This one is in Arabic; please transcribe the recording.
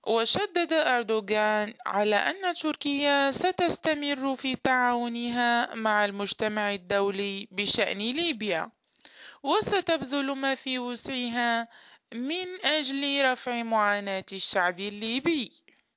وشدد أردوغان على أن تركيا ستستمر في تعاونها مع المجتمع الدولي بشأن ليبيا، وستبذل ما في وسعها من أجل رفع معاناة الشعب الليبي.